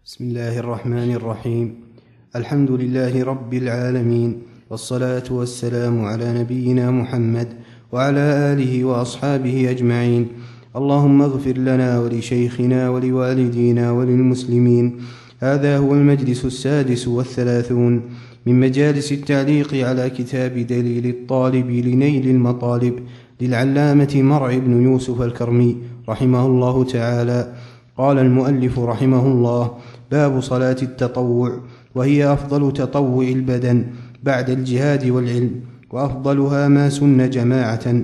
بسم الله الرحمن الرحيم. الحمد لله رب العالمين، والصلاة والسلام على نبينا محمد وعلى آله وأصحابه أجمعين. اللهم اغفر لنا ولشيخنا ولوالدينا وللمسلمين. هذا هو المجلس 36 من مجالس التعليق على كتاب دليل الطالب لنيل المطالب للعلامة مرع بن يوسف الكرمي رحمه الله تعالى. قال المؤلف رحمه الله: باب صلاة التطوع، وهي أفضل تطوع البدن بعد الجهاد والعلم، وأفضلها ما سن جماعة،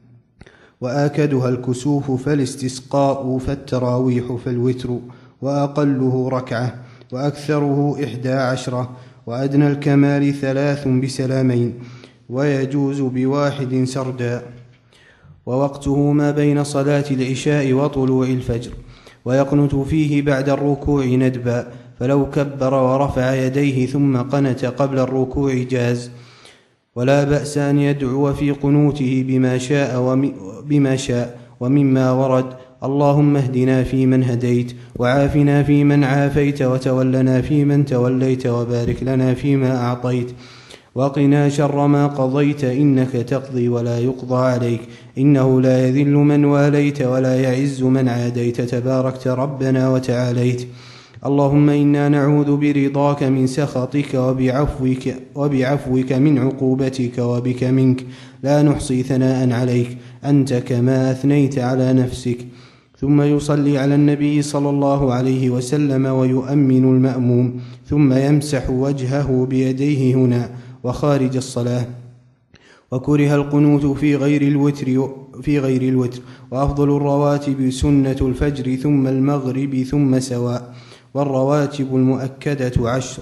وآكدها الكسوف فالاستسقاء، فالتراويح فالوتر، وأقله ركعة، وأكثره 11، وأدنى الكمال 3 بسلامين، ويجوز بواحد سردا. ووقته ما بين صلاة العشاء وطلوع الفجر، ويقنت فيه بعد الركوع ندبا، فلو كبر ورفع يديه ثم قنت قبل الركوع جاز، ولا بأس أن يدعو في قنوته بما شاء ومما ورد: اللهم اهدنا فيمن هديت، وعافنا فيمن عافيت، وتولنا فيمن توليت، وبارك لنا فيما أعطيت، وقنا شر ما قضيت، إنك تقضي ولا يقضى عليك، إنه لا يذل من واليت ولا يعز من عاديت، تباركت ربنا وتعاليت. اللهم إنا نعوذ برضاك من سخطك، وبعفوك من عقوبتك، وبك منك، لا نحصي ثناء عليك، أنت كما أثنيت على نفسك. ثم يصلي على النبي صلى الله عليه وسلم، ويؤمن المأموم، ثم يمسح وجهه بيديه هنا وخارج الصلاة. وكره القنوت في غير الوتر، وأفضل الرواتب سنة الفجر ثم المغرب ثم سواء. والرواتب المؤكدة 10: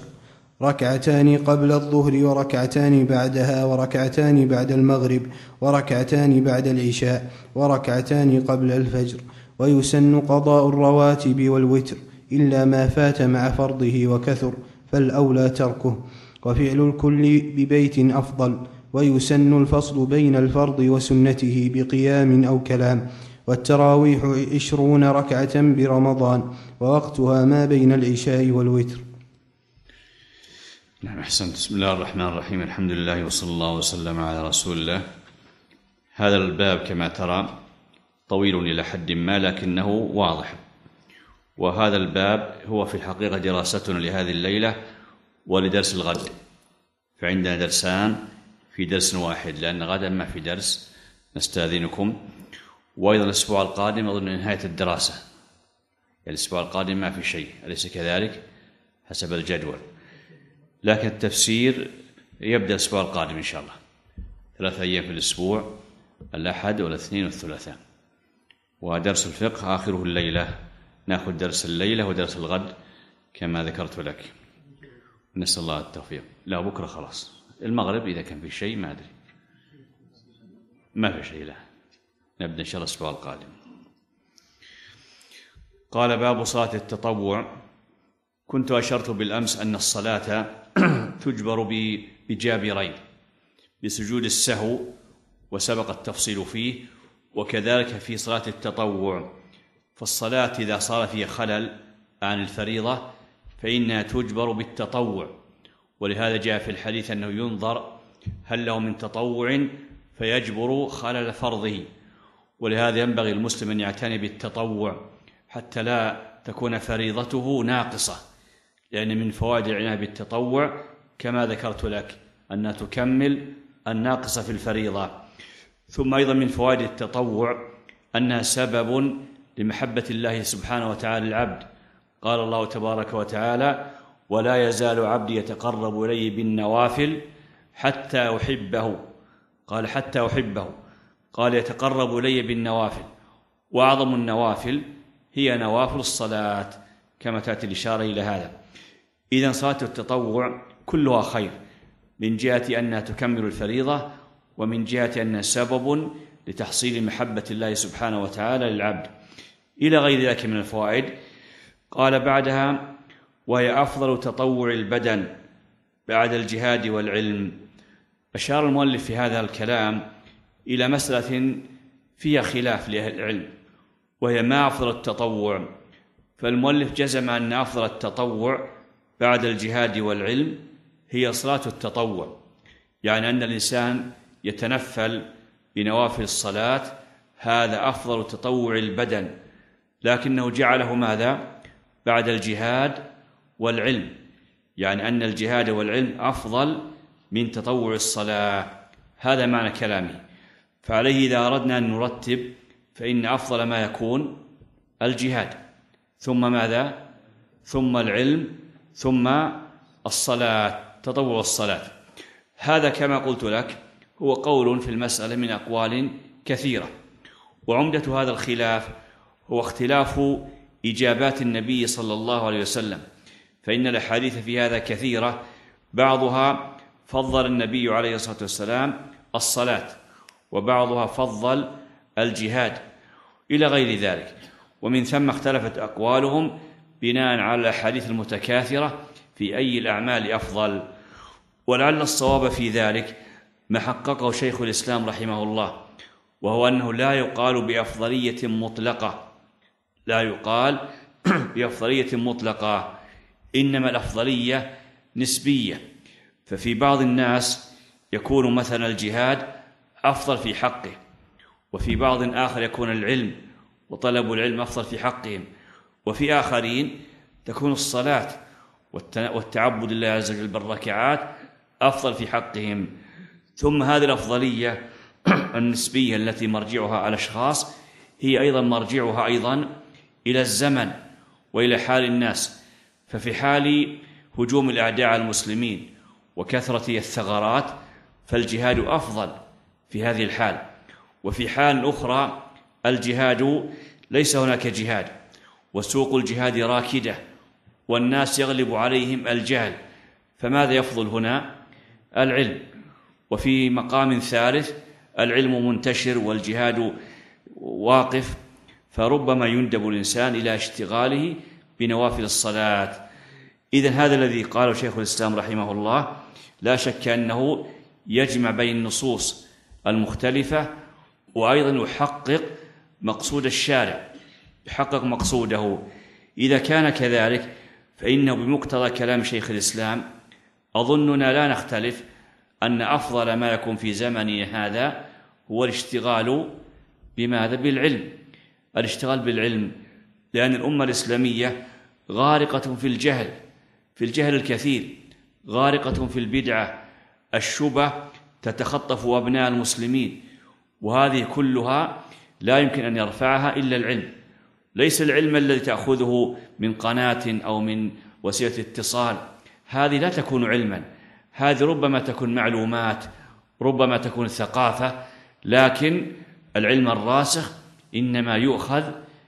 2 قبل الظهر، وركعتان بعدها، وركعتان بعد المغرب، وركعتان بعد العشاء، وركعتان قبل الفجر. ويسن قضاء الرواتب والوتر إلا ما فات مع فرضه وكثر، فالأولى تركه. وفعل الكل ببيت أفضل. ويسن الفصل بين الفرض وسنته بقيام أو كلام. والتراويح 20 ركعة برمضان، ووقتها ما بين العشاء والوتر. نعم، أحسنت. بسم الله الرحمن الرحيم. الحمد لله، وصلى الله وسلم على رسول الله. هذا الباب كما ترى طويل إلى حد ما، لكنه واضح. وهذا الباب هو في الحقيقة دراستنا لهذه الليلة ولدرس الغد، فعندنا درسان في درس واحد، لأن غدا ما في درس، نستأذنكم. وأيضا الأسبوع القادم أظن نهاية الدراسة، الأسبوع القادم ما في شيء، أليس كذلك حسب الجدول؟ لكن التفسير يبدأ الأسبوع القادم إن شاء الله، 3 أيام في الأسبوع، الأحد والاثنين والثلاثاء. ودرس الفقه آخره الليلة، نأخذ درس الليلة ودرس الغد كما ذكرت لك. نسأل الله التوفيق. لا، بكرة خلاص، المغرب إذا كان في شيء ما أدري، ما في شيء، لا، نبدأ إن شاء الله الأسبوع القادم. قال: باب صلاة التطوع. كنت أشرت بالأمس أن الصلاة تجبر بجابرين: بسجود السهو، وسبق التفصيل فيه، وكذلك في صلاة التطوع. فالصلاة إذا صار فيها خلل عن الفريضة فإنها تجبر بالتطوع، ولهذا جاء في الحديث أنه ينظر هل له من تطوع فيجبر خلل فرضه. ولهذا ينبغي المسلم أن يعتني بالتطوع حتى لا تكون فريضته ناقصة، لأن من فوائد العناية بالتطوع كما ذكرت لك أنها تكمل الناقصة في الفريضة. ثم أيضا من فوائد التطوع أنها سبب لمحبة الله سبحانه وتعالى العبد. قال الله تبارك وتعالى: ولا يزال عبدي يتقرب إلي بالنوافل حتى أحبه. قال حتى أحبه، قال يتقرب إلي بالنوافل. وأعظم النوافل هي نوافل الصلاة، كما تأتي الإشارة إلى هذا. إذن صلاة التطوع كلها خير، من جهة أنها تكمل الفريضة، ومن جهة أنها سبب لتحصيل محبة الله سبحانه وتعالى للعبد، إلى غير ذلك من الفوائد. قال بعدها: وهي أفضل تطوع البدن بعد الجهاد والعلم. أشار المؤلف في هذا الكلام إلى مسألة فيها خلاف لأهل العلم، وهي ما أفضل التطوع. فالمؤلف جزم أن أفضل التطوع بعد الجهاد والعلم هي صلاة التطوع، يعني أن الإنسان يتنفل بنوافل الصلاة، هذا أفضل تطوع البدن، لكنه جعله ماذا؟ بعد الجهاد والعلم، يعني أن الجهاد والعلم أفضل من تطوع الصلاة، هذا معنى كلامي. فعليه إذا أردنا أن نرتب فإن أفضل ما يكون الجهاد، ثم ماذا؟ ثم العلم، ثم الصلاة، تطوع الصلاة. هذا كما قلت لك هو قول في المسألة من أقوال كثيرة، وعمدة هذا الخلاف هو اختلاف إجابات النبي صلى الله عليه وسلم، فإن الأحاديث في هذا كثيرة، بعضها فضل النبي عليه الصلاة والسلام الصلاة، وبعضها فضل الجهاد إلى غير ذلك، ومن ثم اختلفت أقوالهم بناء على الأحاديث المتكاثرة في أي الأعمال أفضل. ولعل الصواب في ذلك ما حققه شيخ الإسلام رحمه الله، وهو أنه لا يقال بأفضلية مطلقة، لا يقال بأفضلية مطلقة، إنما الأفضلية نسبية. ففي بعض الناس يكون مثلا الجهاد أفضل في حقه، وفي بعض آخر يكون العلم وطلب العلم أفضل في حقهم، وفي آخرين تكون الصلاة والتعبد لله عز وجل بالركعات أفضل في حقهم. ثم هذه الأفضلية النسبية التي مرجعها على الأشخاص هي أيضا مرجعها أيضا إلى الزمن وإلى حال الناس. ففي حال هجوم الأعداء على المسلمين وكثرة الثغرات فالجهاد أفضل في هذه الحال، وفي حال أخرى الجهاد ليس هناك جهاد وسوق الجهاد راكدة والناس يغلب عليهم الجهل، فماذا يفضل هنا؟ العلم. وفي مقام ثالث العلم منتشر والجهاد واقف، فربما يندب الإنسان إلى اشتغاله بنوافل الصلاة. إذن هذا الذي قاله شيخ الإسلام رحمه الله لا شك أنه يجمع بين النصوص المختلفة، وأيضا يحقق مقصود الشارع، يحقق مقصوده. إذا كان كذلك فإنه بمقتضى كلام شيخ الإسلام أظننا لا نختلف أن أفضل ما يكون في زمننا هذا هو الاشتغال بماذا؟ بالعلم، الاشتغال بالعلم، لأن الأمة الإسلامية غارقة في الجهل، في الجهل الكثير، غارقة في البدعة، الشبه تتخطف أبناء المسلمين، وهذه كلها لا يمكن أن يرفعها إلا العلم. ليس العلم الذي تأخذه من قناة أو من وسيلة اتصال، هذه لا تكون علما، هذه ربما تكون معلومات، ربما تكون ثقافة، لكن العلم الراسخ إنما يؤخذ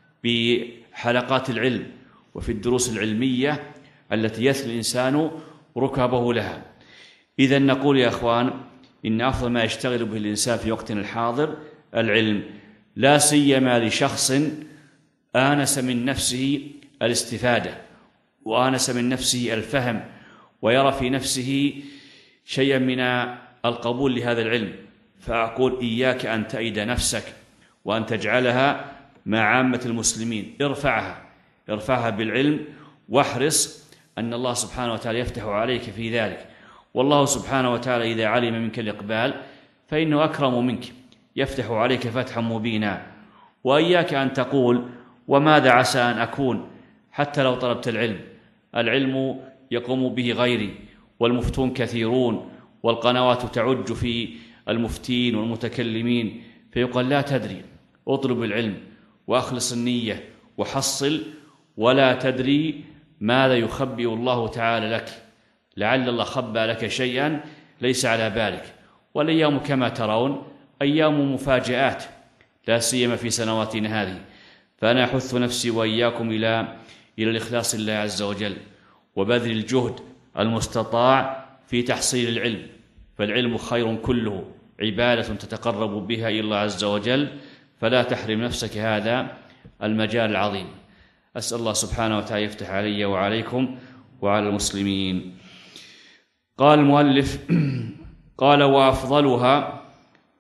بحلقات العلم وفي الدروس العلمية التي يثني الإنسان ركبه لها. إذن نقول يا أخوان إن أفضل ما يشتغل به الإنسان في وقتنا الحاضر العلم، لا سيما لشخص آنس من نفسه الاستفادة وآنس من نفسه الفهم ويرى في نفسه شيئا من القبول لهذا العلم. فأقول إياك أن تأيد نفسك وأن تجعلها مع عامة المسلمين، ارفعها بالعلم، واحرص أن الله سبحانه وتعالى يفتح عليك في ذلك. والله سبحانه وتعالى إذا علم منك الإقبال فإنه أكرم منك، يفتح عليك فتحا مبينا. وإياك أن تقول وماذا عسى أن أكون، حتى لو طلبت العلم يقوم به غيري، والمفتون كثيرون، والقنوات تعج في المفتين والمتكلمين، فيقال لا تدري، اطلب العلم وأخلص النية وحصل، ولا تدري ماذا يخبئ الله تعالى لك، لعل الله خبأ لك شيئا ليس على بالك. والأيام كما ترون أيام مفاجآت، لا سيما في سنواتنا هذه. فأنا أحث نفسي وإياكم إلى الإخلاص لله عز وجل، وبذل الجهد المستطاع في تحصيل العلم، فالعلم خير كله، عبادة تتقرب بها إلى الله عز وجل، فلا تحرم نفسك هذا المجال العظيم. أسأل الله سبحانه وتعالى يفتح علي وعليكم وعلى المسلمين. قال المؤلف قال وأفضلها،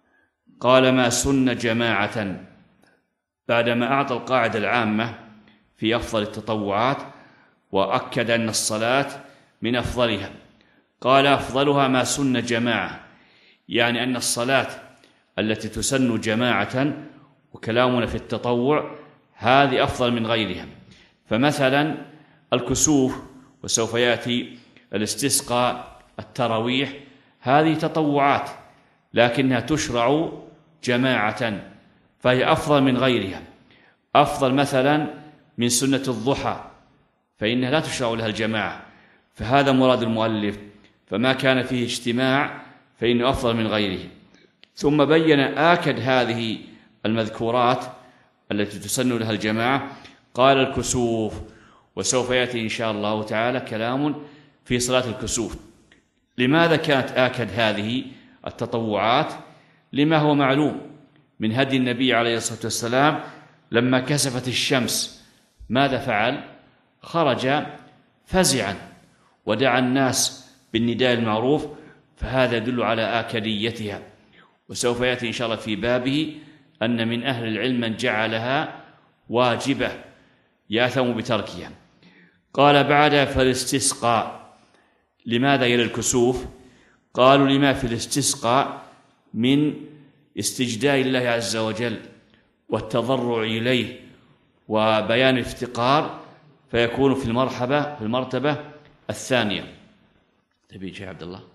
قال ما سن جماعة، بعدما أعطى القاعدة العامة في أفضل التطوعات، وأكد أن الصلاة من أفضلها. قال أفضلها ما سن جماعة، يعني أن الصلاة التي تسن جماعة، وكلامنا في التطوع، هذه أفضل من غيرها. فمثلا الكسوف، وسوف يأتي الاستسقاء، التراويح، هذه تطوعات لكنها تشرع جماعة، فهي أفضل من غيرها. أفضل مثلا من سنة الضحى، فإنها لا تشرع لها الجماعة، فهذا مراد المؤلف، فما كان فيه اجتماع فإنه أفضل من غيره. ثم بين آكد هذه المذكورات التي تسن لها الجماعة، قال الكسوف، وسوف يأتي إن شاء الله تعالى كلام في صلاة الكسوف. لماذا كانت آكد هذه التطوعات؟ لما هو معلوم من هدي النبي عليه الصلاة والسلام، لما كسفت الشمس ماذا فعل؟ خرج فزعا ودعا الناس بالنداء المعروف، فهذا يدل على آكديتها. وسوف يأتي إن شاء الله في بابه أن من أهل العلم من جعلها واجبة يأثم بتركها. قال بعد فالاستسقاء. لماذا إلى الكسوف؟ قالوا لما في الاستسقاء من استجداء الله عز وجل والتضرع إليه وبيان الافتقار، فيكون في المرتبة الثانية. تبي شيء عبد الله؟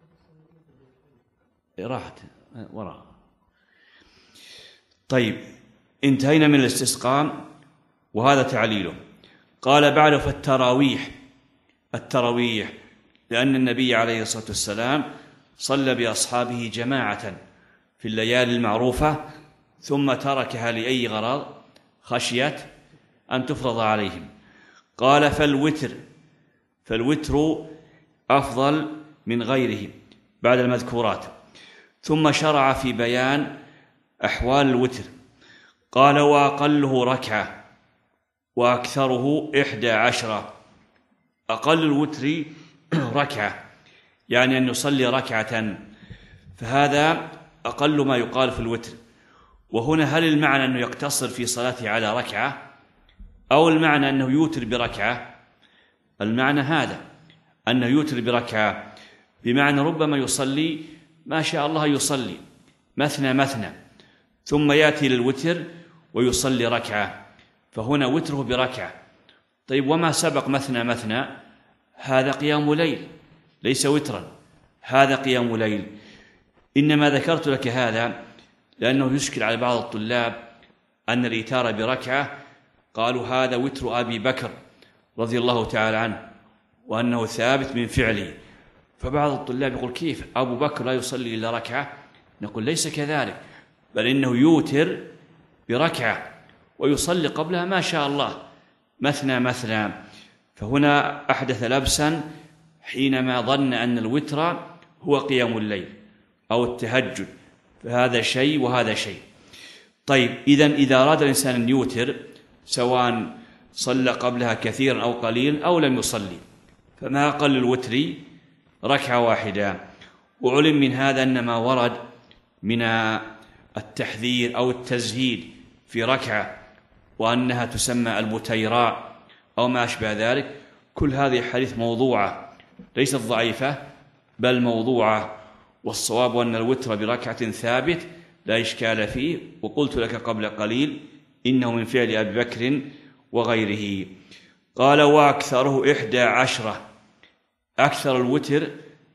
راحت وراء. طيب، انتهينا من الاستسقاء وهذا تعليله. قال بعد فالتراويح. التراويح لأن النبي عليه الصلاة والسلام صلى بأصحابه جماعة في الليالي المعروفة، ثم تركها لأي غرض خشيت أن تفرض عليهم. قال فالوتر أفضل من غيره بعد المذكورات. ثم شرع في بيان أحوال الوتر. قال وأقله ركعة وأكثره 11. أقل الوتر ركعة، يعني أن يصلي ركعة، فهذا أقل ما يقال في الوتر. وهنا هل المعنى أنه يقتصر في صلاته على ركعة، أو المعنى أنه يوتر بركعة؟ المعنى هذا، أنه يوتر بركعة، بمعنى ربما يصلي ما شاء الله يصلي مثنى ثم يأتي للوتر ويصلي ركعة، فهنا وتره بركعة. طيب، وما سبق مثنى هذا قيام ليل ليس وترا، هذا قيام ليل. إنما ذكرت لك هذا لأنه يشكل على بعض الطلاب أن الإيتار بركعة قالوا هذا وتر أبي بكر رضي الله تعالى عنه، وأنه ثابت من فعله. فبعض الطلاب يقول كيف أبو بكر لا يصلي إلا ركعة؟ نقول ليس كذلك، بل إنه يوتر بركعة ويصلي قبلها ما شاء الله مثنى. فهنا أحدث لبسا حينما ظن أن الوتر هو قيام الليل أو التهجد، فهذا شيء وهذا شيء. طيب، إذا أراد الإنسان أن يوتر سواء صلى قبلها كثيرا أو قليلا أو لم يصلي، فما أقل الوتر ركعة واحدة. وعلم من هذا أن ما ورد من التحذير أو التزهيد في ركعة وأنها تسمى البتيراء أو ما أشبه ذلك، كل هذه حديث موضوعة ليست ضعيفة بل موضوعة. والصواب أن الوتر بركعة ثابت لا إشكال فيه، وقلت لك قبل قليل إنه من فعل أبي بكر وغيره. قال وأكثره 11. أكثر الوتر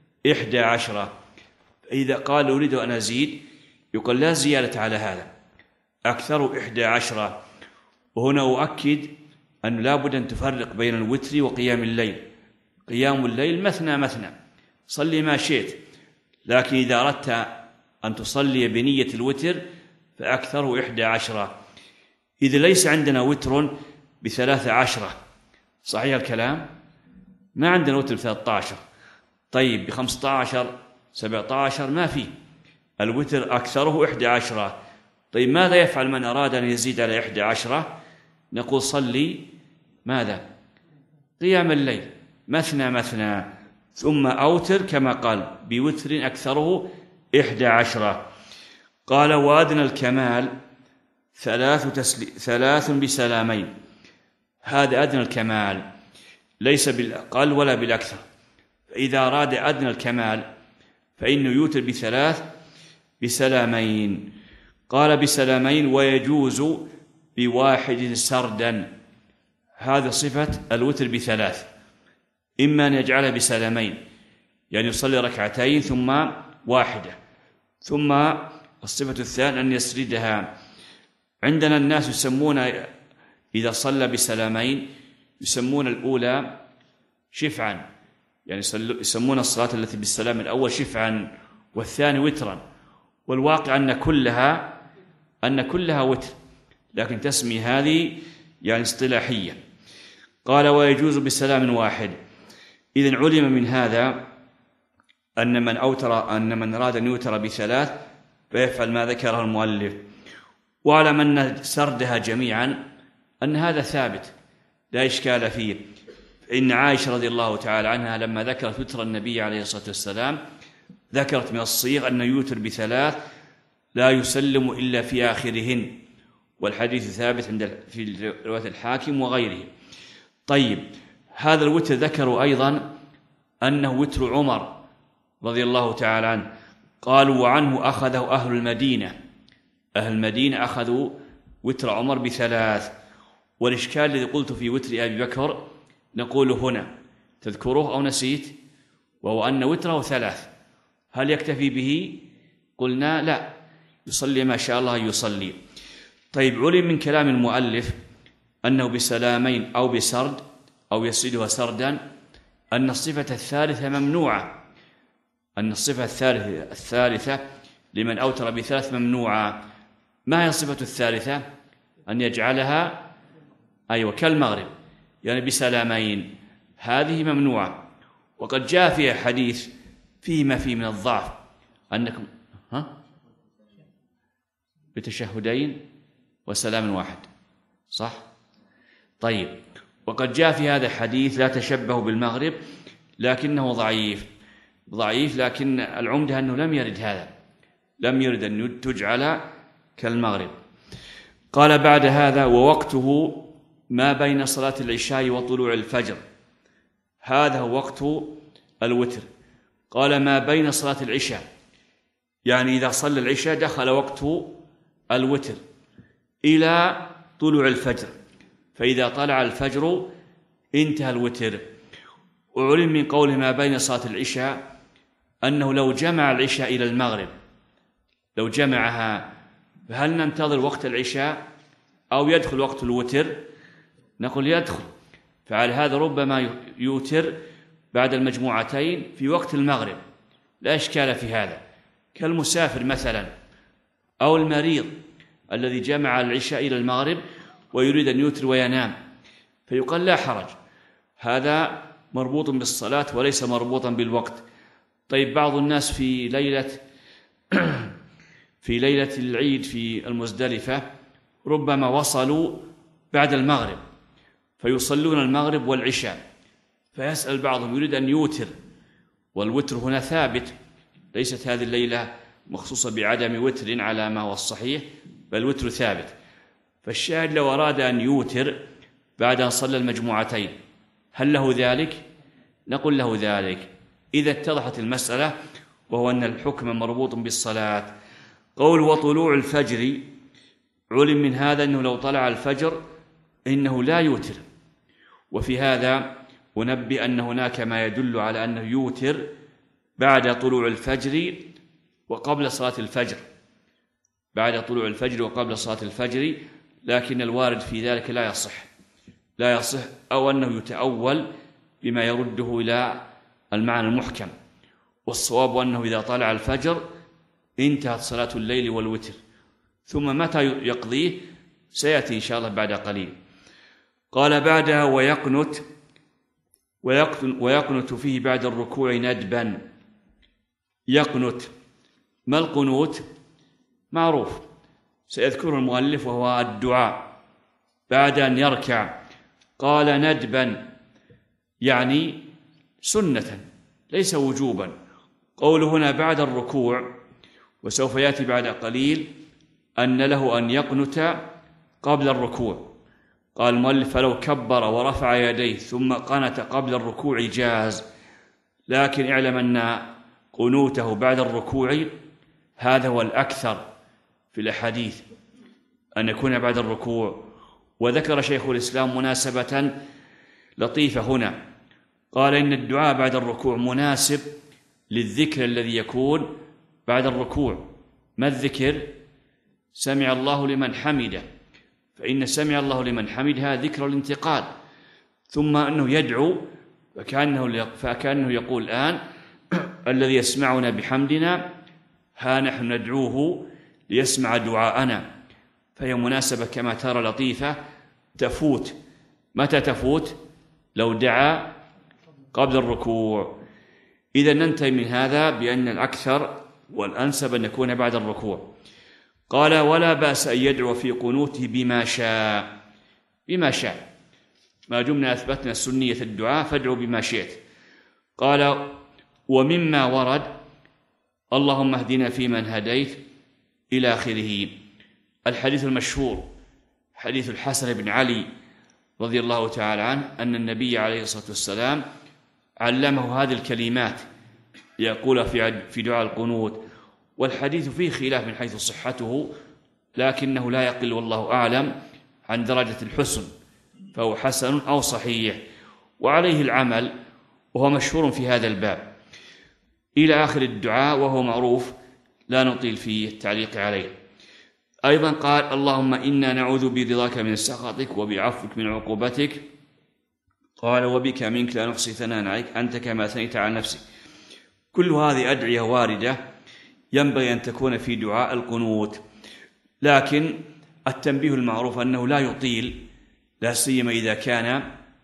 11. إذا قال أريد أن أزيد يقول لا زيادة على هذا، أكثر 11. وهنا أؤكد أن لا بد أن تفرق بين الوتر وقيام الليل. قيام الليل مثنى صلي ما شئت، لكن إذا أردت أن تصلي بنية الوتر فأكثره 11. إذا ليس عندنا وتر ب13، صحيح الكلام؟ ما عندنا وتر ب13. طيب ب15 17 ما في، الوتر أكثره 11. طيب ماذا يفعل من أراد أن يزيد على 11؟ نقول صلي ماذا؟ قيام الليل مثنى ثم أوتر كما قال بوتر أكثره 11. قال وأدنى الكمال 3 بسلامين. هذا أدنى الكمال، ليس بالأقل ولا بالأكثر. فإذا أراد أدنى الكمال فإنه يوتر بثلاث بسلامين. قال بسلامين ويجوز بواحد سردا. هذا صفة الوتر بثلاث، إما أن يجعلها بسلامين يعني يصلي ركعتين ثم واحدة، ثم الصفة الثانية أن يسردها. عندنا الناس يسمون إذا صلى بسلامين يسمون الأولى شفعا، يعني يسمون الصلاة التي بالسلام الأول شفعا والثاني وترا، والواقع أن كلها وتر، لكن تسمي هذه يعني اصطلاحية. قال ويجوز بسلام واحد. إذن علم من هذا أن من أراد أن يوتر بثلاث فيفعل ما ذكره المؤلف، واعلم أن سردها جميعا أن هذا ثابت لا إشكال فيه. إن عائشة رضي الله تعالى عنها لما ذكرت وتر النبي عليه الصلاة والسلام ذكرت من الصيغ أن يوتر بثلاث لا يسلم إلا في آخرهن، والحديث ثابت في رواية الحاكم وغيره. طيب، هذا الوتر ذكروا أيضا أنه وتر عمر رضي الله تعالى عنه، قالوا وعنه أخذه أهل المدينة. أهل المدينة أخذوا وتر عمر بثلاث. والإشكال الذي قلت في وتر أبي بكر نقول هنا تذكره أو نسيت، وهو أن وتره ثلاث. هل يكتفي به؟ قلنا لا، يصلي ما شاء الله يصلي. طيب، علم من كلام المؤلف أنه بسلامين أو بسرد أو يسردها سردا أن الصفة الثالثة ممنوعة، أن الصفة الثالثة لمن أوتر بثلاث ممنوعة. ما هي الصفة الثالثة؟ أن يجعلها كالمغرب، يعني بسلامين، هذه ممنوعة. وقد جاء فيها حديث فيه ما فيه من الضعف أنكم بتشهدين وسلام واحد، صح؟ طيب، وقد جاء في هذا حديث لا تشبهوا بالمغرب، لكنه ضعيف، لكن العمدة أنه لم يرد هذا، لم يرد أن تجعل كالمغرب. قال بعد هذا ووقته ما بين صلاة العشاء وطلوع الفجر. هذا هو وقت الوتر. قال ما بين صلاة العشاء، يعني إذا صلى العشاء دخل وقت الوتر إلى طلوع الفجر، فإذا طلع الفجر انتهى الوتر. وعلم من قوله ما بين صلاة العشاء أنه لو جمع العشاء إلى المغرب، لو جمعها، فهل ننتظر وقت العشاء أو يدخل وقت الوتر؟ نقول يدخل. فعلى هذا ربما يوتر بعد المجموعتين في وقت المغرب، لا إشكال في هذا، كالمسافر مثلا أو المريض الذي جمع العشاء إلى المغرب ويريد أن يوتر وينام، فيقال لا حرج، هذا مربوط بالصلاة وليس مربوطا بالوقت. طيب، بعض الناس في ليلة العيد في المزدلفة ربما وصلوا بعد المغرب فيصلون المغرب والعشاء، فيسأل بعضهم يريد أن يوتر، والوتر هنا ثابت، ليست هذه الليلة مخصوصة بعدم وتر على ما هو الصحيح، بل وتر ثابت. فالشاهد لو أراد أن يوتر بعد أن صلى المجموعتين هل له ذلك؟ نقول له ذلك إذا اتضحت المسألة، وهو أن الحكم مربوط بالصلاة. قول وطلوع الفجر، علم من هذا أنه لو طلع الفجر إنه لا يوتر. وفي هذا أنبئ أن هناك ما يدل على أنه يوتر بعد طلوع الفجر وقبل صلاة الفجر، بعد طلوع الفجر وقبل صلاة الفجر، لكن الوارد في ذلك لا يصح، أو أنه يتأول بما يرده إلى المعنى المحكم. والصواب أنه إذا طلع الفجر انتهت صلاة الليل والوتر، ثم متى يقضيه سيأتي إن شاء الله بعد قليل. قال بعدها ويقنت فيه بعد الركوع ندبا. يقنت، ما القنوت؟ معروف سيذكر المؤلف، وهو الدعاء بعد أن يركع. قال ندبا يعني سنة ليس وجوبا. قوله هنا بعد الركوع، وسوف يأتي بعد قليل أن له أن يقنت قبل الركوع. قال المؤلف: فلو كبر ورفع يديه ثم قنت قبل الركوع جاز، لكن اعلم أن قنوته بعد الركوع هذا هو الأكثر في الأحاديث، أن يكون بعد الركوع. وذكر شيخ الإسلام مناسبة لطيفة هنا، قال: إن الدعاء بعد الركوع مناسب للذكر الذي يكون بعد الركوع. ما الذكر؟ سمع الله لمن حمده، فإن سمع الله لمن حمده هذا ذكر الانتقال، ثم أنه يدعو فكأنه يقول الآن: الذي يسمعنا بحمدنا ها نحن ندعوه ليسمع دعاءنا. فهي مناسبة كما ترى لطيفة تفوت. متى تفوت؟ لو دعا قبل الركوع. إذا ننتهي من هذا بأن الأكثر والأنسب أن يكون بعد الركوع. قال: ولا بأس أن يدعو في قنوته بما شاء. بما شاء، ما دمنا أثبتنا سنية الدعاء فادعوا بما شئت. قال: ومما ورد: اللهم اهدنا فيمن هديت، إلى آخره. الحديث المشهور حديث الحسن بن علي رضي الله تعالى عنه أن النبي عليه الصلاة والسلام علمه هذه الكلمات يقول في دعاء القنوت. والحديث فيه خلاف من حيث صحته، لكنه لا يقل والله أعلم عن درجة الحسن، فهو حسن أو صحيح، وعليه العمل، وهو مشهور في هذا الباب إلى آخر الدعاء، وهو معروف لا نطيل في التعليق عليه. أيضا قال: اللهم إنا نعوذ برضاك من سخطك وبعفوك من عقوبتك. قال: وبك منك لا نحصي ثناء عليك أنت كما أثنيت على نفسك. كل هذه أدعية واردة ينبغي أن تكون في دعاء القنوت، لكن التنبيه المعروف أنه لا يطيل، لا سيما إذا كان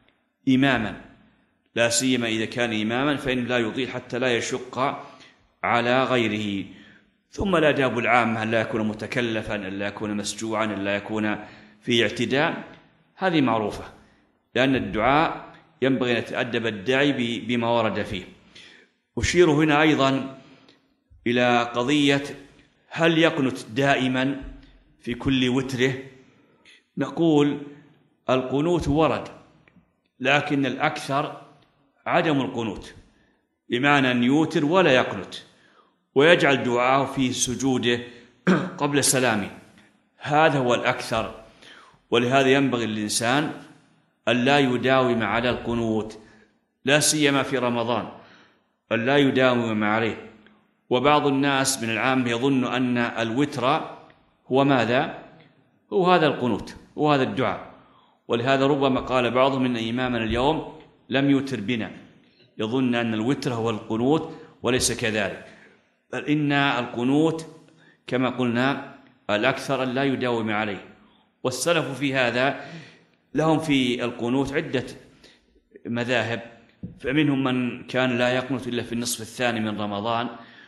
إماما، فإنه لا يطيل حتى لا يشق على غيره. ثم الآداب العامة: أن لا يكون متكلفا، أن لا يكون مسجوعا، أن لا يكون في اعتداء، هذه معروفة، لأن الدعاء ينبغي أن يتأدب الداعي بما ورد فيه. أشير هنا أيضا إلى قضية: هل يقنت دائما في كل وتره؟ نقول: القنوت ورد، لكن الأكثر عدم القنوت، بمعنى أن يوتر ولا يقنت، ويجعل دعاءه في سجوده قبل سلامه، هذا هو الأكثر. ولهذا ينبغي للإنسان أن لا يداوم على القنوت، لا سيما في رمضان، أن لا يداوم عليه. وبعض الناس من العام يظن أن الوتر هو ماذا؟ هو هذا القنوت، هو هذا الدعاء. ولهذا ربما قال بعضهم إن إمامنا اليوم لم يوتر بنا، يظن أن الوتر هو القنوت، وليس كذلك، بل إن القنوت كما قلنا الأكثر أن لا يداوم عليه. والسلف في هذا لهم في القنوت عدة مذاهب، فمنهم من كان لا يقنت إلا في النصف الثاني من رمضان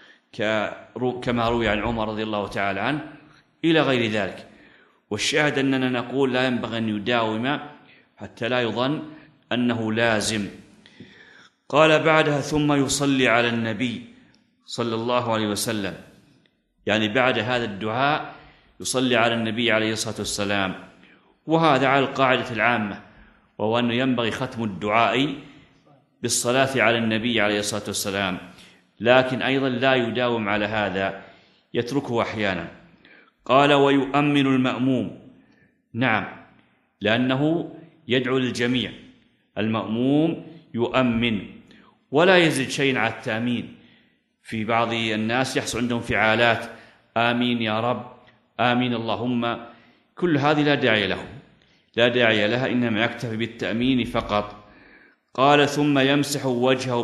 كما روي عن عمر رضي الله تعالى عنه إلى غير ذلك. والشاهد أننا نقول لا ينبغي أن يداوم حتى لا يظن أنه لازم. قال بعدها: ثم يصلي على النبي صلى الله عليه وسلم، يعني بعد هذا الدعاء يصلي على النبي عليه الصلاة والسلام. وهذا على القاعدة العامة، وهو أنه ينبغي ختم الدعاء بالصلاة على النبي عليه الصلاة والسلام، لكن أيضا لا يداوم على هذا، يتركه أحيانا. قال: ويؤمن المأموم. نعم، لأنه يدعو للجميع، المأموم يؤمن ولا يزيد شيء على التأمين. في بعض الناس يحصل عندهم فعالات: آمين يا رب، آمين اللهم، كل هذه لا داعي لها، إنما يكتفي بالتأمين فقط. قال: ثم يمسح وجهه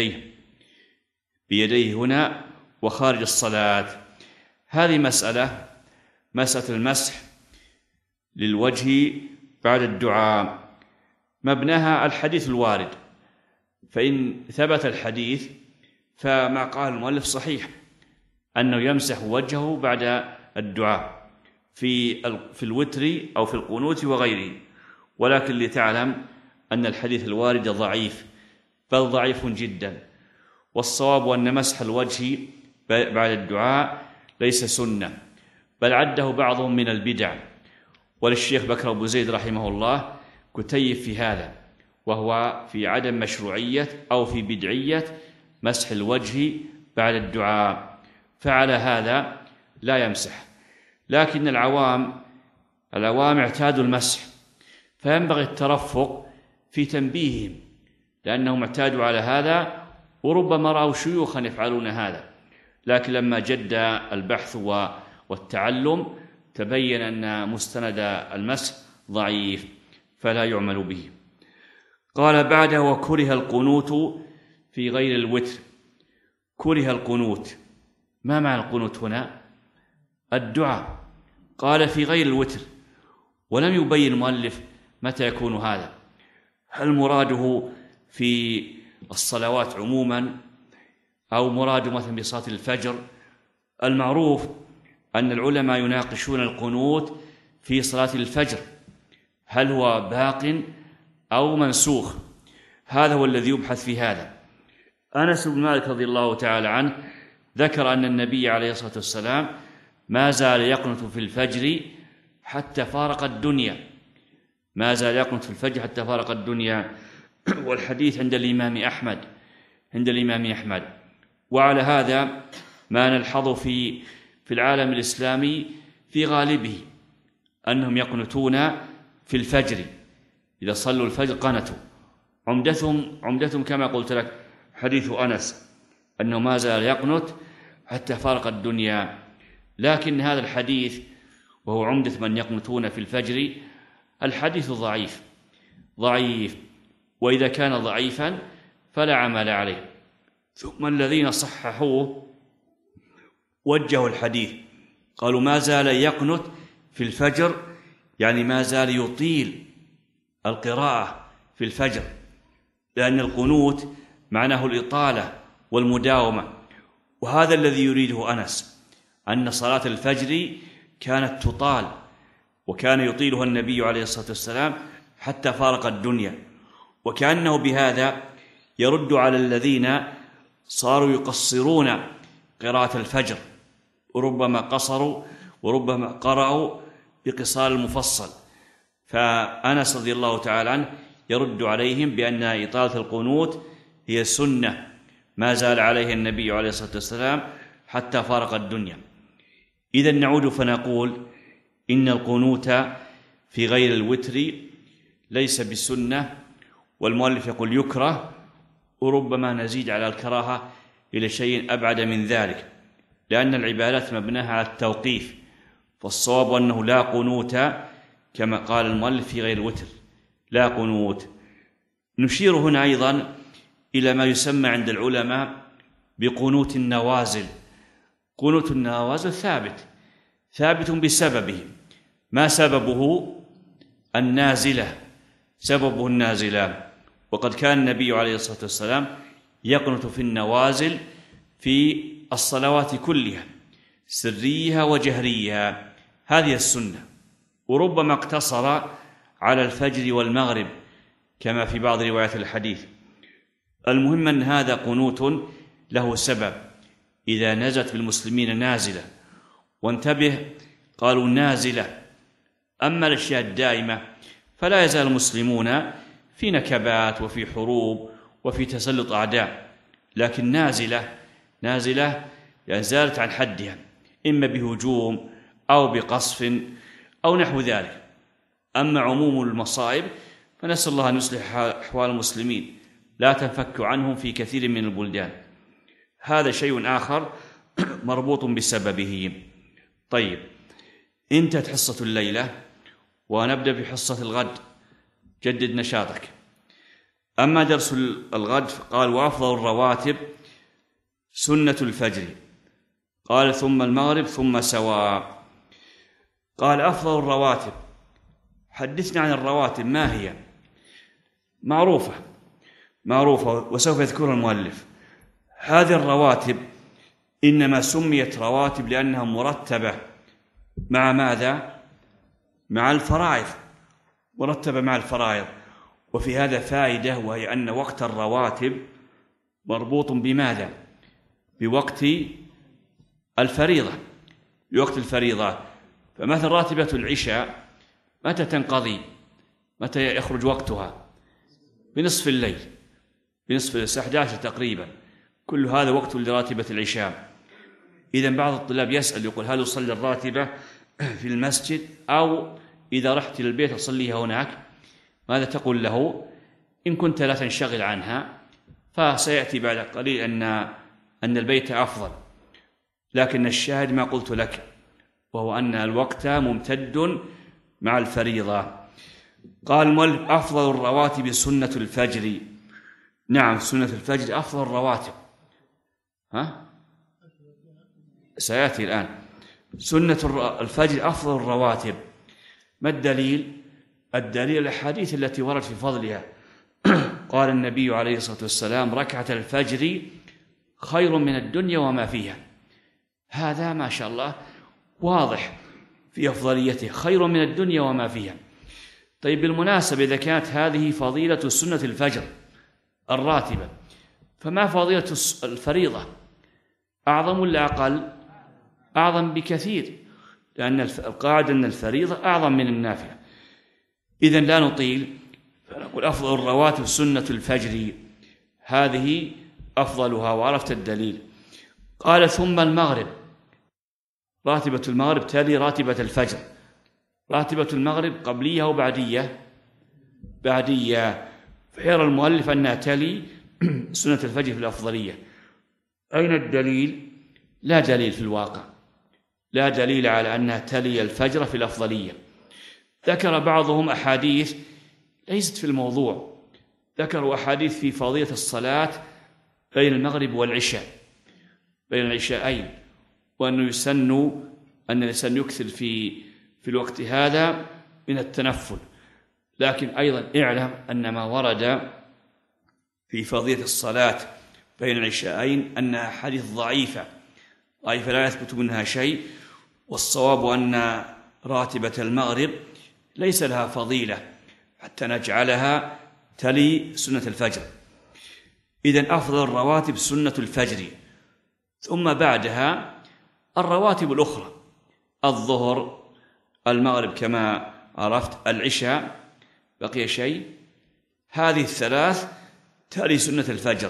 بيديه هنا وخارج الصلاة. هذه مسألة المسح للوجه بعد الدعاء مبناها الحديث الوارد، فإن ثبت الحديث فما قال المؤلف صحيح، أنه يمسح وجهه بعد الدعاء في الوتر أو في القنوت وغيره. ولكن لتعلم أن الحديث الوارد ضعيف، بل ضعيف جدا. والصواب أن مسح الوجه بعد الدعاء ليس سنة، بل عده بعضهم من البدع. وللشيخ بكر أبو زيد رحمه الله كتيب في هذا، وهو في عدم مشروعية أو في بدعية مسح الوجه بعد الدعاء، فعلى هذا لا يمسح. لكن العوام اعتادوا المسح، فينبغي الترفق في تنبيههم، لأنهم اعتادوا على هذا وربما رأوا شيوخا يفعلون هذا، لكن لما جد البحث والتعلم تبين أن مستند المسح ضعيف فلا يعمل به. قال بعده: وكره القنوت في غير الوتر. كره القنوت، ما معنى القنوت هنا؟ الدعاء. قال في غير الوتر، ولم يبين المؤلف متى يكون هذا، هل مراده في الصلوات عموما أو مراده مثلا بصلاة الفجر؟ المعروف أن العلماء يناقشون القنوت في صلاة الفجر، هل هو باق أو منسوخ؟ هذا هو الذي يبحث في هذا. أنس بن مالك رضي الله تعالى عنه ذكر أن النبي عليه الصلاة والسلام ما زال يقنت في الفجر حتى فارق الدنيا، ما زال يقنت في الفجر حتى فارق الدنيا. والحديث عند الإمام أحمد. وعلى هذا ما نلحظ في العالم الإسلامي في غالبه أنهم يقنتون في الفجر، إذا صلوا الفجر قنتوا. عمدتهم كما قلت لك حديث أنس أنه ما زال يقنت حتى فارق الدنيا. لكن هذا الحديث وهو عمدة من يقنتون في الفجر الحديث ضعيف، وإذا كان ضعيفا فلا عمل عليه. ثم الذين صححوه وجهوا الحديث، قالوا ما زال يقنت في الفجر، يعني ما زال يطيل القراءة في الفجر، لأن القنوت معناه الإطالة والمداومة، وهذا الذي يريده أنس، أن صلاة الفجر كانت تطال وكان يطيلها النبي عليه الصلاة والسلام حتى فارق الدنيا، وكأنه بهذا يرد على الذين صاروا يقصرون قراءة الفجر، وربما قصروا وربما قرأوا بقصار المفصل. فأنس رضي الله تعالى عنه يرد عليهم بأن إطالة القنوت هي سنة ما زال عليه النبي عليه الصلاة والسلام حتى فارق الدنيا. إذن نعود فنقول إن القنوت في غير الوتر ليس بسنة، والمؤلف يقول يكره، وربما نزيد على الكراهة إلى شيء أبعد من ذلك، لأن العبادات مبناها على التوقيف، فالصواب أنه لا قنوت كما قال المؤلف في غير الوتر، لا قنوت. نشير هنا أيضا إلى ما يسمى عند العلماء بقنوت النوازل. قنوت النوازل ثابت بسببه. ما سببه؟ النازلة، سببه النازلة. وقد كان النبي عليه الصلاة والسلام يقنت في النوازل في الصلوات كلها، سريها وجهريها، هذه السنة. وربما اقتصر على الفجر والمغرب كما في بعض روايات الحديث. المهم أن هذا قنوت له سبب، إذا نزلت بالمسلمين نازلة. وانتبه، قالوا نازلة. أما الأشياء الدائمة فلا يزال المسلمون في نكبات وفي حروب وفي تسلط أعداء، لكن نازلة يعني زالت عن حدها، إما بهجوم أو بقصف أو نحو ذلك. أما عموم المصائب فنسأل الله أن يصلح أحوال المسلمين، لا تنفك عنهم في كثير من البلدان. هذا شيء آخر مربوط بسببه. طيب، انتهت حصة الليلة ونبدأ بحصة الغد، جدد نشاطك. أما درس الغد قال: وأفضل الرواتب سنة الفجر. قال: ثم المغرب ثم سواء. قال: أفضل الرواتب، حدثنا عن الرواتب، ما هي؟ معروفة وسوف يذكرها المؤلف. هذه الرواتب إنما سميت رواتب لأنها مرتبة مع ماذا؟ مع الفرائض، مرتبة مع الفرائض. وفي هذا فائدة، وهي أن وقت الرواتب مربوط بماذا؟ بوقت الفريضة، بوقت الفريضة. فمثل راتبة العشاء متى تنقضي؟ متى يخرج وقتها؟ بنصف الليل، بنصف الساعة 11 تقريبا. كل هذا وقت لراتبة العشاء. إذن بعض الطلاب يسأل يقول هل أصلي الراتبة في المسجد أو إذا رحت إلى البيت أصليها هناك؟ ماذا تقول له؟ إن كنت لا تنشغل عنها فسيأتي بعد قليل أن البيت أفضل، لكن الشاهد ما قلت لك، وهو أن الوقت ممتد مع الفريضة. قال المؤلف أفضل الرواتب سنة الفجر. نعم، سنة الفجر أفضل الرواتب. سيأتي الآن. سنة الفجر أفضل الرواتب. ما الدليل؟ الدليل الأحاديث التي وردت في فضلها. قال النبي عليه الصلاة والسلام ركعة الفجر خير من الدنيا وما فيها. هذا ما شاء الله واضح في أفضليته، خير من الدنيا وما فيها. طيب بالمناسبة إذا كانت هذه فضيلة سنة الفجر الراتبة، فما فضيلة الفريضة؟ أعظم ولا أقل؟ أعظم بكثير، لأن القاعدة أن الفريضة أعظم من النافلة. إذن لا نطيل، فنقول أفضل الرواتب سنة الفجر، هذه أفضلها وعرفت الدليل. قال ثم المغرب، راتبة المغرب تلي راتبة الفجر. راتبة المغرب قبلية وبعدية؟ بعدية. فيرى المؤلف أنها تلي سنة الفجر في الأفضلية. أين الدليل؟ لا دليل في الواقع، لا دليل على أنها تلي الفجر في الأفضلية. ذكر بعضهم أحاديث ليست في الموضوع، ذكروا أحاديث في فضيلة الصلاة بين المغرب والعشاء، بين العشاءين، وأنه يسن أن الإنسان يكثر في الوقت هذا من التنفل. لكن أيضا اعلم أن ما ورد في فضيلة الصلاة بين العشاءين أنها حديث ضعيفة لا يثبت منها شيء، والصواب أن راتبة المغرب ليس لها فضيلة حتى نجعلها تلي سنة الفجر. إذن أفضل الرواتب سنة الفجر، ثم بعدها الرواتب الأخرى، الظهر، المغرب كما عرفت، العشاء، بقي شيء. هذه الثلاث تلي سنة الفجر،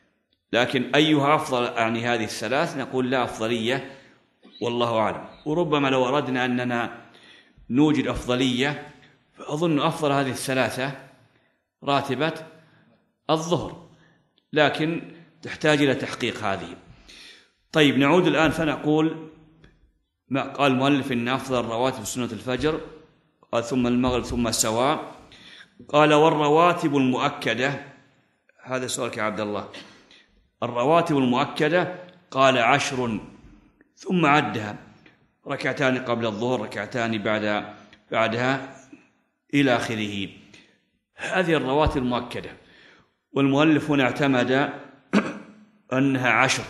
لكن أيها أفضل يعني هذه الثلاث؟ نقول لا أفضلية، والله أعلم. وربما لو أردنا أننا نوجد أفضلية، فأظن أفضل هذه الثلاثة راتبة الظهر، لكن تحتاج إلى تحقيق هذه. طيب نعود الآن فنقول ما قال المؤلف إن أفضل الرواتب سنة الفجر، قال ثم المغرب ثم سواء. قال والرواتب المؤكدة، هذا سؤالك يا عبد الله، الرواتب المؤكدة قال 10، ثم عدها: ركعتان قبل الظهر، ركعتان بعدها إلى آخره. هذه الرواتب المؤكدة، والمؤلف هنا اعتمد أنها 10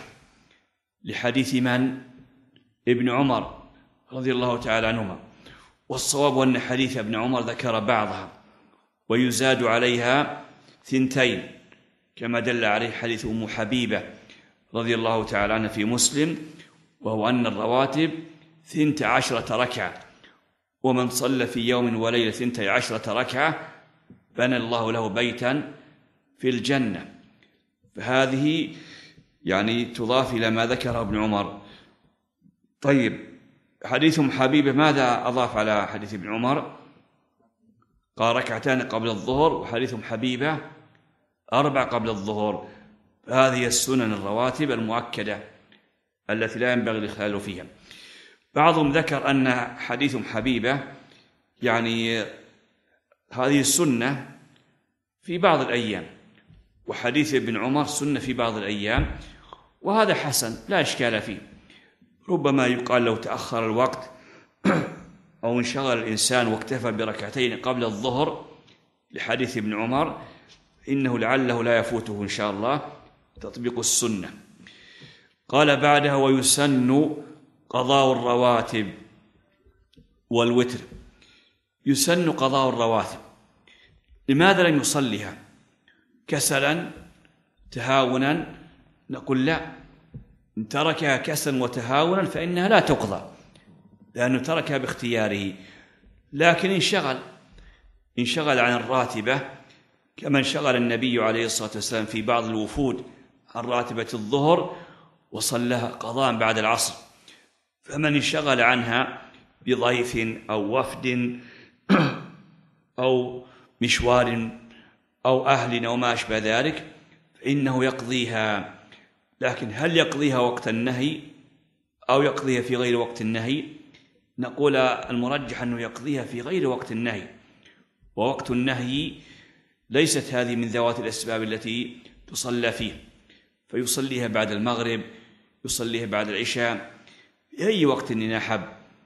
لحديث من؟ ابن عمر رضي الله تعالى عنهما. والصواب أن حديث ابن عمر ذكر بعضها ويزاد عليها 2، كما دل عليه حديث أم حبيبة رضي الله تعالى عنها في مسلم، وهو أن الرواتب 12 ركعة، ومن صلى في يوم وليلة 12 ركعة بنى الله له بيتا في الجنة. فهذه يعني تضاف إلى ما ذكر ابن عمر. طيب حديث أم حبيبة ماذا أضاف على حديث ابن عمر؟ قال ركعتان قبل الظهر، وحديث أم حبيبة 4 قبل الظهر. هذه السنن الرواتب المؤكدة التي لا ينبغي الإخلال فيها. بعضهم ذكر أن حديث أم حبيبة يعني هذه السنة في بعض الأيام، وحديث ابن عمر سنة في بعض الأيام، وهذا حسن لا إشكال فيه. ربما يقال لو تأخر الوقت أو انشغل الإنسان واكتفى بركعتين قبل الظهر لحديث ابن عمر، إنه لعله لا يفوته إن شاء الله تطبيق السنة. قال بعدها: ويسن قضاء الرواتب والوتر. يسن قضاء الرواتب. لماذا لم يصلها؟ كسلا تهاونا؟ نقول لا، إن تركها كسلا وتهاونا فإنها لا تقضى، لأنه تركها باختياره. لكن انشغل انشغل عن الراتبة كما انشغل النبي عليه الصلاة والسلام في بعض الوفود عن راتبة الظهر وصلىها قضاء بعد العصر. فمن انشغل عنها بضيف أو وفد أو مشوار أو أهل أو ما أشبه ذلك فإنه يقضيها. لكن هل يقضيها وقت النهي أو يقضيها في غير وقت النهي؟ نقول المرجح أنه يقضيها في غير وقت النهي، ووقت النهي ليست هذه من ذوات الأسباب التي تصلى فيه، فيصليها بعد المغرب، يصليها بعد العشاء، في أي وقت نحب.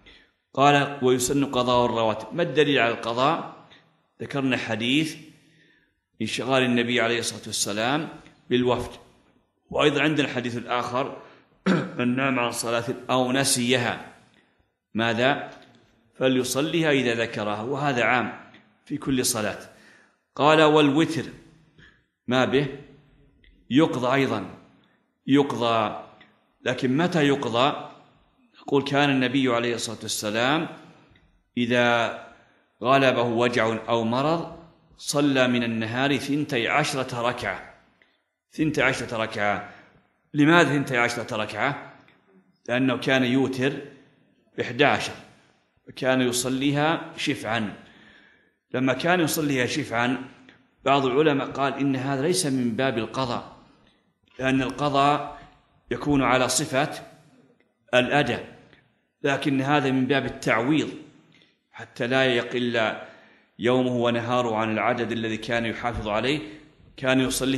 قال ويسن قضاء الرواتب. ما الدليل على القضاء؟ ذكرنا حديث انشغال النبي عليه الصلاة والسلام بالوفد، وأيضا عندنا الحديث الآخر من نام عن صلاة أو نسيها ماذا؟ فليصليها إذا ذكرها، وهذا عام في كل صلاة. قال والوتر ما به؟ يقضى أيضا، يقضى. لكن متى يقضى؟ نقول كان النبي عليه الصلاة والسلام إذا غلبه وجع أو مرض صلى من النهار 12 ركعة. 12 ركعة. لماذا 12 ركعة؟ لأنه كان يوتر 11 وكان يصليها شفعا. لما كان يصليها شفعا بعض العلماء قال إن هذا ليس من باب القضاء، لأن القضاء يكون على صفة الأداء، لكن هذا من باب التعويض حتى لا يقل يومه ونهاره عن العدد الذي كان يحافظ عليه، كان يصليه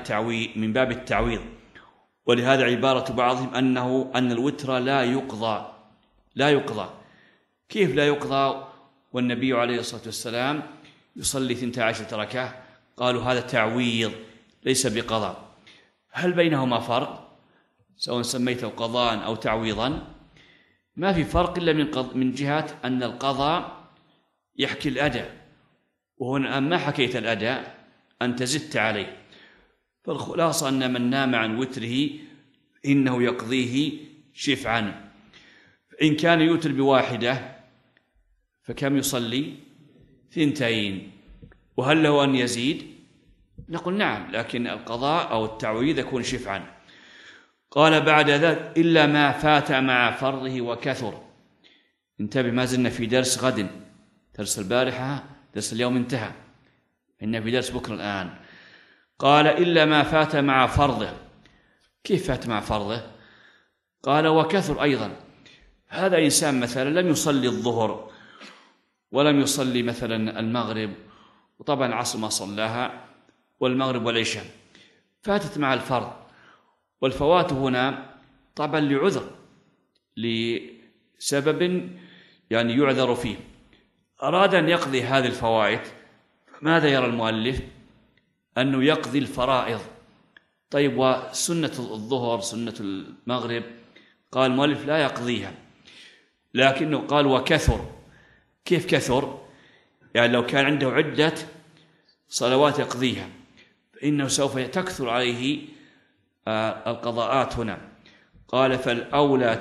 من باب التعويض. ولهذا عبارة بعضهم أن الوتر لا يقضى. لا يقضى. كيف لا يقضى والنبي عليه الصلاة والسلام يصلي 12 ركعة؟ قالوا هذا تعويض ليس بقضاء. هل بينهما فرق سواء سميته قضاء أو تعويضا؟ ما في فرق إلا من جهة أن القضاء يحكي الأداء، وهنا ما حكيت الأداء أنت زدت عليه. فالخلاصة أن من نام عن وتره إنه يقضيه شفعا. إن كان يوتر بواحدة فكم يصلي؟ 2. وهل له أن يزيد؟ نقول نعم، لكن القضاء أو التعويض يكون شفعا. قال بعد ذلك إلا ما فات مع فرضه وكثر. انتبه، ما زلنا في درس غد، درس البارحة، درس اليوم انتهى، إن في درس بكرة الآن. قال إلا ما فات مع فرضه. كيف فات مع فرضه؟ قال وكثر أيضا. هذا إنسان مثلا لم يصلي الظهر ولم يصلي مثلا المغرب، وطبعا العصر ما صلاها، والمغرب والعشاء، فاتت مع الفرض. والفوات هنا طبعا لعذر، لسبب يعني يعذر فيه. أراد أن يقضي هذه الفوائد، ماذا يرى المؤلف؟ أنه يقضي الفرائض. طيب وسنة الظهر سنة المغرب؟ قال المؤلف لا يقضيها، لكنه قال وكثر. كيف كثر؟ يعني لو كان عنده عدة صلوات يقضيها فإنه سوف تكثر عليه القضاءات هنا. قال فالأولى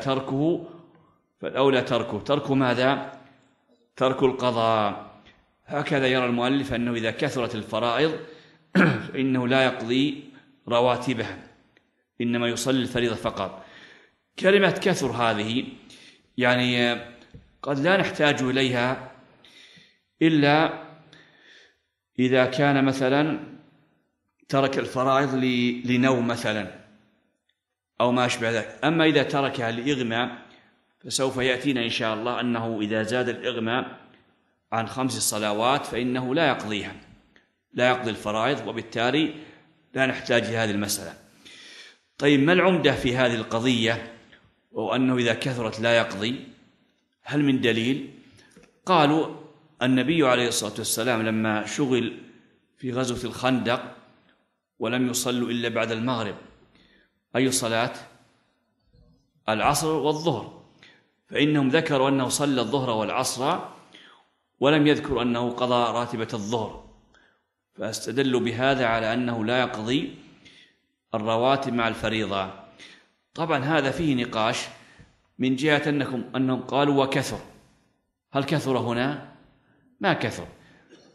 تركه. ترك ماذا؟ ترك القضاء. هكذا يرى المؤلف أنه إذا كثرت الفرائض فإنه لا يقضي رواتبها، إنما يصلي الفريضة فقط. كلمة كثر هذه يعني قد لا نحتاج إليها إلا إذا كان مثلا ترك الفرائض لنوم مثلا أو ما أشبه ذلك. أما إذا تركها لإغماء فسوف يأتينا إن شاء الله أنه إذا زاد الإغماء عن 5 صلوات فإنه لا يقضيها، لا يقضي الفرائض، وبالتالي لا نحتاج لهذه المسألة. طيب ما العمدة في هذه القضية وأنه إذا كثرت لا يقضي؟ هل من دليل؟ قالوا النبي عليه الصلاة والسلام لما شغل في غزوة الخندق ولم يصلوا إلا بعد المغرب، أي صلاة؟ العصر والظهر، فإنهم ذكروا أنه صلى الظهر والعصر ولم يذكروا أنه قضى راتبة الظهر، فاستدلوا بهذا على أنه لا يقضي الرواتب مع الفريضة. طبعا هذا فيه نقاش من جهة أنهم قالوا وكثر. هل كثر هنا؟ ما كثر.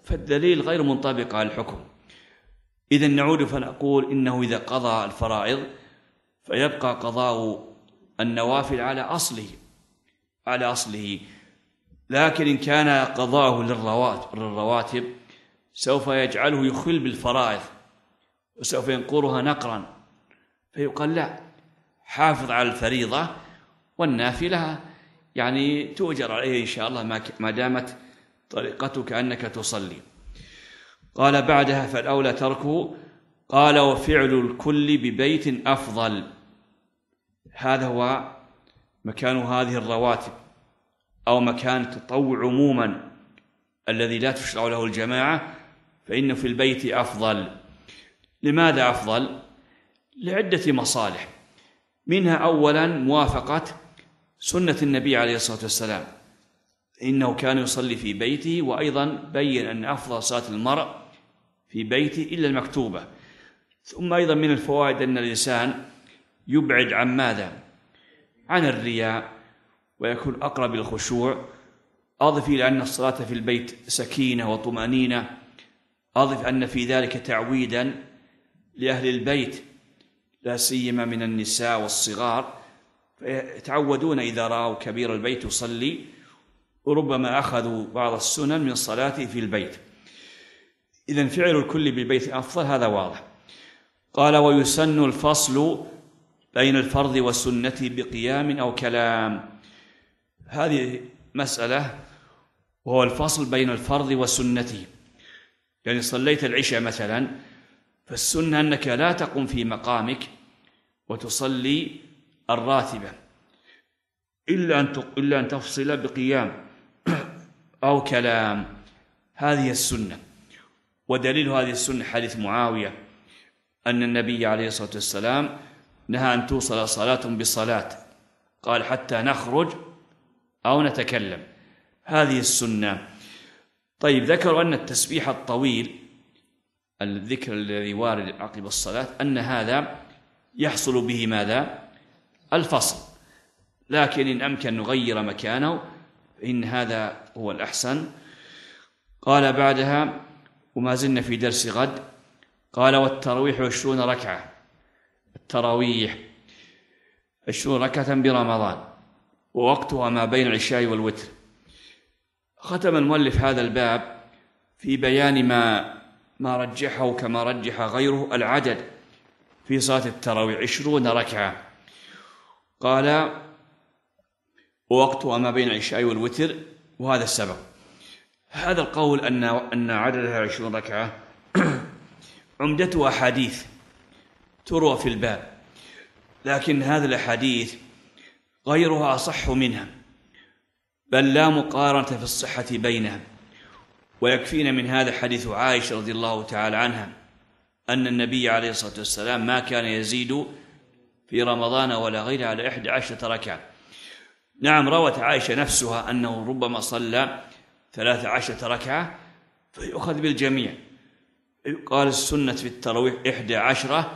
فالدليل غير منطبق على الحكم. إذا نعود فنقول إنه إذا قضى الفرائض فيبقى قضاء النوافل على أصله، لكن إن كان قضاءه للرواتب سوف يجعله يخل بالفرائض وسوف ينقرها نقرا، فيقال لا، حافظ على الفريضة والنافلة يعني تؤجر عليه إن شاء الله ما دامت طريقتك أنك تصلي. قال بعدها فالأولى تركه. قال وفعل الكل ببيت أفضل. هذا هو مكان هذه الرواتب أو مكان التطوع عموما الذي لا تشرع له الجماعة، فإنه في البيت أفضل. لماذا أفضل؟ لعدة مصالح، منها أولا موافقة سنة النبي عليه الصلاة والسلام، إنه كان يصلي في بيته، وأيضا بين أن أفضل صلاة المرء في بيته إلا المكتوبة. ثم أيضا من الفوائد أن الإنسان يبعد عن ماذا؟ عن الرياء، ويكون أقرب الخشوع. أضف إلى أن الصلاة في البيت سكينة وطمأنينة، أضف أن في ذلك تعويدا لأهل البيت لا سيما من النساء والصغار، فيتعودون إذا رأوا كبير البيت يصلي، وربما أخذوا بعض السنن من صلاته في البيت. إذن فعل الكل بالبيت أفضل، هذا واضح. قال ويسن الفصل بين الفرض والسنة بقيام أو كلام. هذه مسألة، وهو الفصل بين الفرض والسنة. يعني صليت العشاء مثلا، فالسنة أنك لا تقوم في مقامك وتصلي الراتبة إلا أن تفصل بقيام أو كلام. هذه السنة. ودليل هذه السنة حديث معاوية أن النبي عليه الصلاة والسلام نهى أن توصل صلاة بصلاة، قال حتى نخرج أو نتكلم. هذه السنة. طيب، ذكروا أن التسبيح الطويل، الذكر الذي وارد عقب الصلاة، أن هذا يحصل به ماذا؟ الفصل، لكن إن أمكن نغير مكانه فإن هذا هو الأحسن. قال بعدها وما زلنا في درس غد. قال والتراويح 20 ركعة. التراويح 20 ركعة برمضان، ووقتها ما بين العشاء والوتر. ختم المؤلف هذا الباب في بيان ما رجحه كما رجح غيره العدد في صلاة التراويح 20 ركعة. قال ووقتها ما بين العشاء والوتر، وهذا السبب. هذا القول أن عددها 20 ركعة عمدته أحاديث تروى في الباب، لكن هذه الأحاديث غيرها أصح منها، بل لا مقارنة في الصحة بينها. ويكفينا من هذا حديث عائشة رضي الله تعالى عنها أن النبي عليه الصلاة والسلام ما كان يزيد في رمضان ولا غيره على 11 ركعة. نعم، روت عائشة نفسها أنه ربما صلى 13 ركعة، فيؤخذ بالجميع. قال السنة في التراويح 11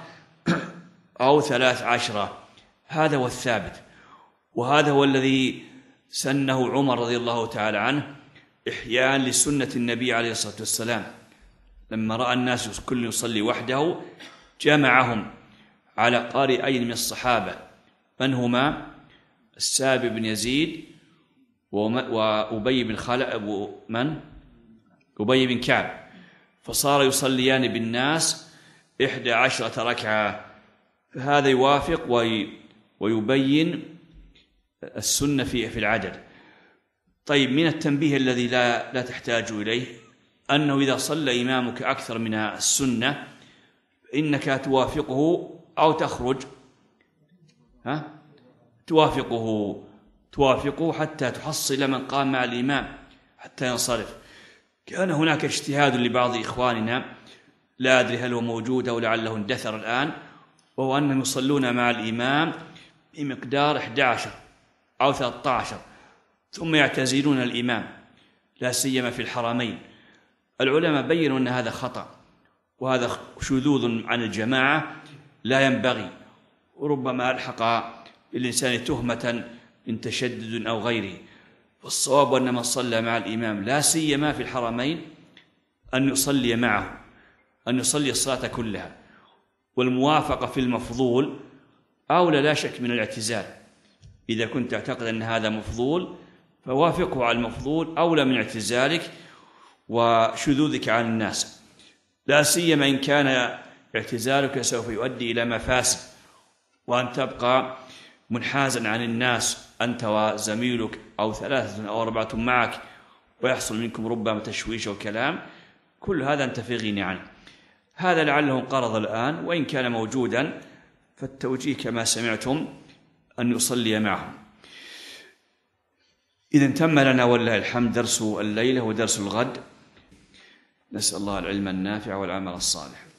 أو 13، هذا هو الثابت، وهذا هو الذي سنه عمر رضي الله تعالى عنه إحياء لسنة النبي عليه الصلاة والسلام. لما رأى الناس كل يصلي وحده جمعهم على قارئين من الصحابة، من هما؟ السابع بن يزيد وأبي بن أبي بن كعب، فصار يصليان بالناس 11 ركعة. فهذا يوافق ويبين السنة في العدد. طيب، من التنبيه الذي لا تحتاج إليه أنه إذا صلى إمامك أكثر من السنة إنك توافقه أو تخرج، توافقه حتى تحصل من قام مع الإمام حتى ينصرف. كان هناك اجتهاد لبعض إخواننا، لا أدري هل هو موجود أو لعله اندثر الآن، وهو أنهم يصلون مع الإمام بمقدار 11 أو 13 ثم يعتزلون الإمام، لا سيما في الحرمين. العلماء بيّنوا أن هذا خطأ، وهذا شذوذ عن الجماعة لا ينبغي، وربما ألحق بالإنسان تهمة من تشدد أو غيره. والصواب أن من صلى مع الإمام لا سيما في الحرمين أن يصلي معه، أن يصلي الصلاة كلها. والموافقة في المفضول أولى لا شك من الاعتزال. إذا كنت تعتقد أن هذا مفضول فوافقه على المفضول أولى من اعتزالك وشذوذك عن الناس، لا سيما إن كان اعتزالك سوف يؤدي إلى مفاسد، وأن تبقى منحازا عن الناس أنت وزميلك أو 3 أو 4 معك ويحصل منكم ربما تشويش وكلام، كل هذا أنت في غنى عنه. هذا لعله انقرض الآن، وإن كان موجودا فالتوجيه كما سمعتم أن يصلي معهم. إذا تم لنا ولله الحمد درس الليلة ودرس الغد. نسأل الله العلم النافع والعمل الصالح.